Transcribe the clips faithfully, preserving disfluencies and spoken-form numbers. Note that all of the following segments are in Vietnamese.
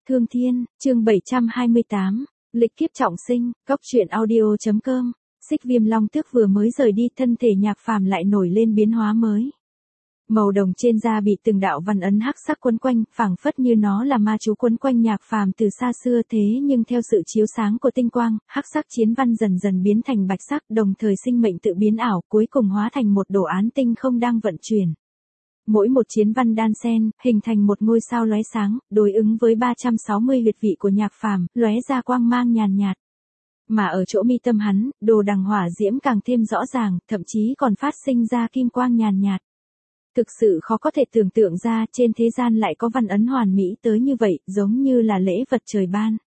Thương Thiên, chương bảy trăm hai mươi tám, lịch kiếp trọng sinh, góc truyện audio.com, Xích Viêm Long Tước vừa mới rời đi, thân thể Nhạc Phàm lại nổi lên biến hóa mới. Màu đồng trên da bị từng đạo văn ấn hắc sắc quấn quanh, phảng phất như nó là ma chú quấn quanh Nhạc Phàm từ xa xưa, thế nhưng theo sự chiếu sáng của tinh quang, hắc sắc chiến văn dần dần biến thành bạch sắc, đồng thời sinh mệnh tự biến ảo, cuối cùng hóa thành một đồ án tinh không đang vận chuyển. Mỗi một chiến văn đan xen, hình thành một ngôi sao lóe sáng, đối ứng với ba trăm sáu mươi huyệt vị của Nhạc Phàm, lóe ra quang mang nhàn nhạt. Mà ở chỗ mi tâm hắn, đồ đằng hỏa diễm càng thêm rõ ràng, thậm chí còn phát sinh ra kim quang nhàn nhạt. Thực sự khó có thể tưởng tượng ra trên thế gian lại có văn ấn hoàn mỹ tới như vậy, giống như là lễ vật trời ban.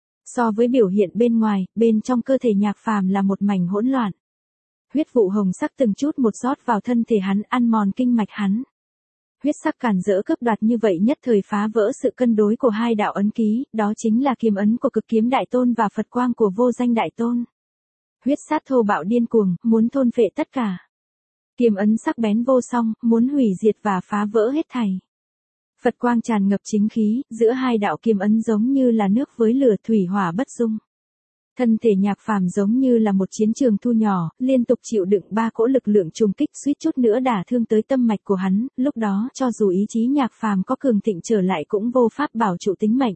So với biểu hiện bên ngoài, bên trong cơ thể Nhạc Phàm là một mảnh hỗn loạn. Huyết vụ hồng sắc từng chút một rót vào thân thể hắn, ăn mòn kinh mạch hắn. Huyết sắc càn rỡ cướp đoạt như vậy nhất thời phá vỡ sự cân đối của hai đạo ấn ký, đó chính là kiếm ấn của Cực Kiếm Đại Tôn và Phật Quang của Vô Danh Đại Tôn. Huyết sát thô bạo điên cuồng, muốn thôn phệ tất cả. Kiếm ấn sắc bén vô song, muốn hủy diệt và phá vỡ hết thảy. Phật Quang tràn ngập chính khí, giữa hai đạo kiếm ấn giống như là nước với lửa, thủy hỏa bất dung. Thân thể Nhạc Phàm giống như là một chiến trường thu nhỏ, liên tục chịu đựng ba cỗ lực lượng trùng kích, suýt chút nữa đả thương tới tâm mạch của hắn, lúc đó cho dù ý chí Nhạc Phàm có cường thịnh trở lại cũng vô pháp bảo trụ tính mệnh.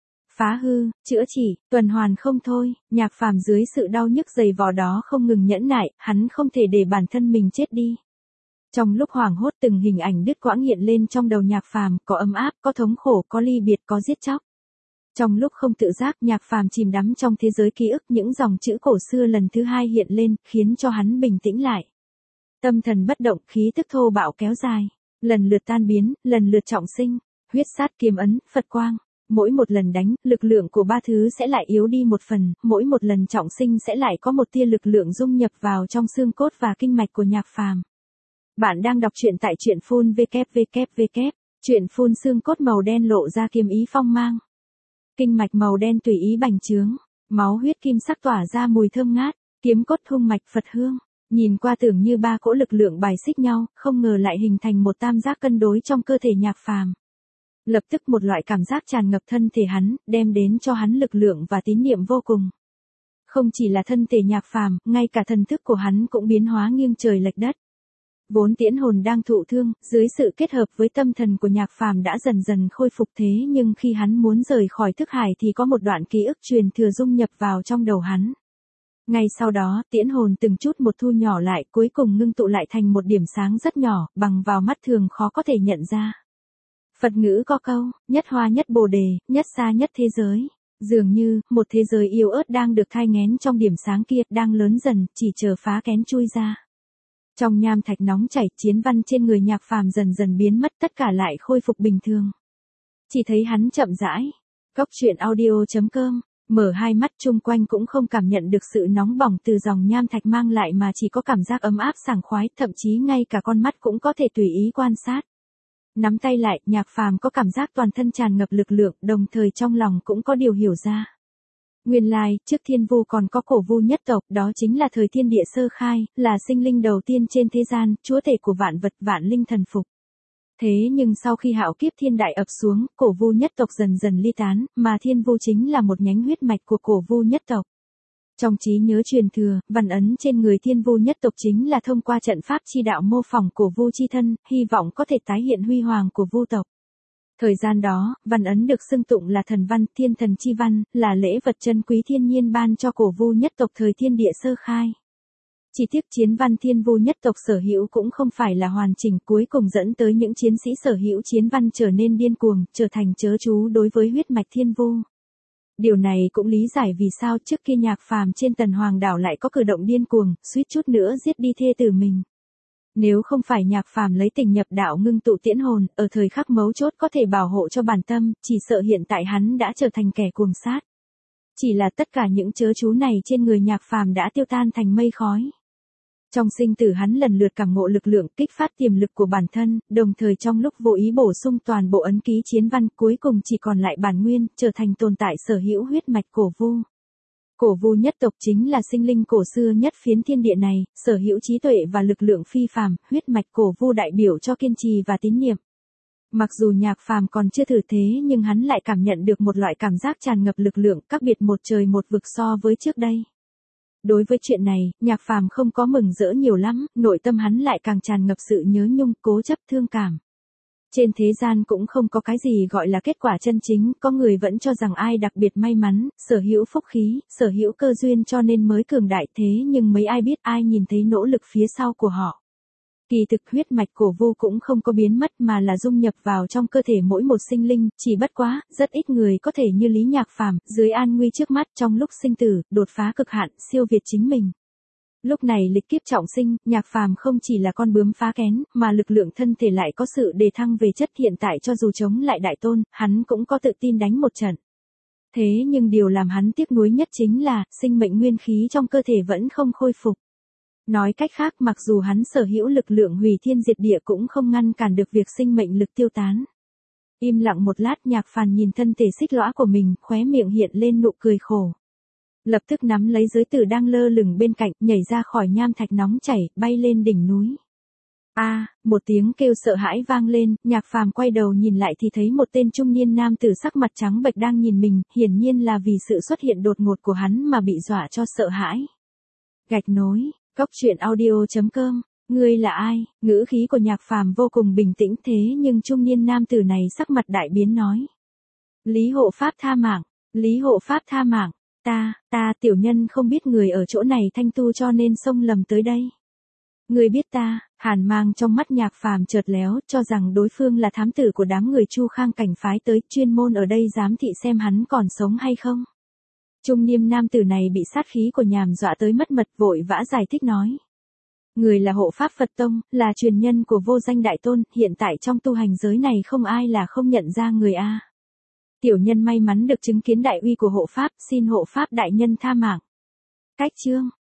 Phá hư, chữa trị, tuần hoàn không thôi, Nhạc Phàm dưới sự đau nhức dày vò đó không ngừng nhẫn nại, hắn không thể để bản thân mình chết đi. Trong lúc hoảng hốt, từng hình ảnh đứt quãng hiện lên trong đầu Nhạc Phàm, có ấm áp, có thống khổ, có ly biệt, có giết chóc. Trong lúc không tự giác, Nhạc Phàm chìm đắm trong thế giới ký ức, những dòng chữ cổ xưa lần thứ hai hiện lên, khiến cho hắn bình tĩnh lại. Tâm thần bất động, khí tức thô bạo kéo dài, lần lượt tan biến, lần lượt trọng sinh, huyết sát kiếm ấn, Phật Quang. Mỗi một lần đánh, lực lượng của ba thứ sẽ lại yếu đi một phần, mỗi một lần trọng sinh sẽ lại có một tia lực lượng dung nhập vào trong xương cốt và kinh mạch của Nhạc Phàm. Bạn đang đọc truyện tại truyện phun www. Truyện phun xương cốt màu đen lộ ra kiếm ý phong mang. Kinh mạch màu đen tùy ý bành trướng, máu huyết kim sắc tỏa ra mùi thơm ngát, kiếm cốt hung mạch Phật hương. Nhìn qua tưởng như ba cỗ lực lượng bài xích nhau, không ngờ lại hình thành một tam giác cân đối trong cơ thể Nhạc Phàm. Lập tức một loại cảm giác tràn ngập thân thể hắn, đem đến cho hắn lực lượng và tín niệm vô cùng. Không chỉ là thân thể Nhạc Phàm, ngay cả thần thức của hắn cũng biến hóa nghiêng trời lệch đất. Vốn tiễn hồn đang thụ thương, dưới sự kết hợp với tâm thần của Nhạc Phàm đã dần dần khôi phục, thế nhưng khi hắn muốn rời khỏi thức hải thì có một đoạn ký ức truyền thừa dung nhập vào trong đầu hắn. Ngay sau đó, tiễn hồn từng chút một thu nhỏ lại, cuối cùng ngưng tụ lại thành một điểm sáng rất nhỏ, bằng vào mắt thường khó có thể nhận ra. Phật ngữ có câu, nhất hoa nhất bồ đề, nhất xa nhất thế giới. Dường như, một thế giới yếu ớt đang được thai nghén trong điểm sáng kia, đang lớn dần, chỉ chờ phá kén chui ra. Trong nham thạch nóng chảy, chiến văn trên người Nhạc Phàm dần dần biến mất, tất cả lại khôi phục bình thường. Chỉ thấy hắn chậm rãi. Góc truyện audio.com, mở hai mắt, chung quanh cũng không cảm nhận được sự nóng bỏng từ dòng nham thạch mang lại mà chỉ có cảm giác ấm áp sảng khoái, thậm chí ngay cả con mắt cũng có thể tùy ý quan sát. Nắm tay lại, Nhạc Phàm có cảm giác toàn thân tràn ngập lực lượng, đồng thời trong lòng cũng có điều hiểu ra. Nguyên lai, trước Thiên Vu còn có Cổ Vu nhất tộc, đó chính là thời thiên địa sơ khai, là sinh linh đầu tiên trên thế gian, chúa tể của vạn vật, vạn linh thần phục. Thế nhưng sau khi hạo kiếp thiên đại ập xuống, Cổ Vu nhất tộc dần dần ly tán, mà Thiên Vu chính là một nhánh huyết mạch của Cổ Vu nhất tộc. Trong trí nhớ truyền thừa, văn ấn trên người Thiên Vu nhất tộc chính là thông qua trận pháp chi đạo mô phỏng Cổ Vu chi thân, hy vọng có thể tái hiện huy hoàng của Vu tộc. Thời gian đó, văn ấn được xưng tụng là thần văn, thiên thần chi văn, là lễ vật chân quý thiên nhiên ban cho Cổ Vu nhất tộc thời thiên địa sơ khai. Chỉ tiếc chiến văn Thiên Vu nhất tộc sở hữu cũng không phải là hoàn chỉnh, cuối cùng dẫn tới những chiến sĩ sở hữu chiến văn trở nên điên cuồng, trở thành chớ chú đối với huyết mạch Thiên Vu. Điều này cũng lý giải vì sao trước kia Nhạc Phàm trên Tần Hoàng đảo lại có cử động điên cuồng, suýt chút nữa giết đi thê tử mình. Nếu không phải Nhạc Phàm lấy tình nhập đạo ngưng tụ tiễn hồn, ở thời khắc mấu chốt có thể bảo hộ cho bản tâm, chỉ sợ hiện tại hắn đã trở thành kẻ cuồng sát. Chỉ là tất cả những chớ chú này trên người Nhạc Phàm đã tiêu tan thành mây khói. Trong sinh tử hắn lần lượt cảm ngộ lực lượng, kích phát tiềm lực của bản thân, đồng thời trong lúc vô ý bổ sung toàn bộ ấn ký chiến văn, cuối cùng chỉ còn lại bản nguyên, trở thành tồn tại sở hữu huyết mạch Cổ Vu. Cổ Vu nhất tộc chính là sinh linh cổ xưa nhất phiến thiên địa này, sở hữu trí tuệ và lực lượng phi phàm, huyết mạch Cổ Vu đại biểu cho kiên trì và tín niệm. Mặc dù Nhạc Phàm còn chưa thử thế nhưng hắn lại cảm nhận được một loại cảm giác tràn ngập lực lượng khác biệt một trời một vực so với trước đây. Đối với chuyện này, Nhạc Phàm không có mừng rỡ nhiều lắm, nội tâm hắn lại càng tràn ngập sự nhớ nhung, cố chấp thương cảm. Trên thế gian cũng không có cái gì gọi là kết quả chân chính, có người vẫn cho rằng ai đặc biệt may mắn, sở hữu phúc khí, sở hữu cơ duyên cho nên mới cường đại thế nhưng mấy ai biết ai nhìn thấy nỗ lực phía sau của họ. Kỳ thực huyết mạch cổ vô cũng không có biến mất mà là dung nhập vào trong cơ thể mỗi một sinh linh, chỉ bất quá, rất ít người có thể như Lý Nhạc Phàm, dưới an nguy trước mắt trong lúc sinh tử, đột phá cực hạn, siêu việt chính mình. Lúc này lịch kiếp trọng sinh, Nhạc Phàm không chỉ là con bướm phá kén, mà lực lượng thân thể lại có sự đề thăng về chất hiện tại cho dù chống lại đại tôn, hắn cũng có tự tin đánh một trận. Thế nhưng điều làm hắn tiếc nuối nhất chính là, sinh mệnh nguyên khí trong cơ thể vẫn không khôi phục. Nói cách khác mặc dù hắn sở hữu lực lượng hủy thiên diệt địa cũng không ngăn cản được việc sinh mệnh lực tiêu tán. Im lặng một lát Nhạc Phàm nhìn thân thể xích lõa của mình, khóe miệng hiện lên nụ cười khổ. Lập tức nắm lấy giới tử đang lơ lửng bên cạnh, nhảy ra khỏi nham thạch nóng chảy, bay lên đỉnh núi. A, à, một tiếng kêu sợ hãi vang lên, Nhạc Phàm quay đầu nhìn lại thì thấy một tên trung niên nam tử sắc mặt trắng bệch đang nhìn mình, hiển nhiên là vì sự xuất hiện đột ngột của hắn mà bị dọa cho sợ hãi. Gạch nối, Cốc truyện audio chấm com, ngươi là ai? Ngữ khí của Nhạc Phàm vô cùng bình tĩnh thế nhưng trung niên nam tử này sắc mặt đại biến nói. Lý hộ pháp tha mạng, Lý hộ pháp tha mạng. Ta, ta tiểu nhân không biết người ở chỗ này thanh tu cho nên xông lầm tới đây. Người biết ta, hàn mang trong mắt Nhạc Phàm chợt léo, cho rằng đối phương là thám tử của đám người Chu Khang cảnh phái tới, chuyên môn ở đây giám thị xem hắn còn sống hay không. Trung niên nam tử này bị sát khí của nhàm dọa tới mất mật vội vã giải thích nói. Người là hộ pháp Phật Tông, là truyền nhân của vô danh đại tôn, hiện tại trong tu hành giới này không ai là không nhận ra người a. Tiểu nhân may mắn được chứng kiến đại uy của hộ pháp, xin hộ pháp đại nhân tha mạng. Cách chương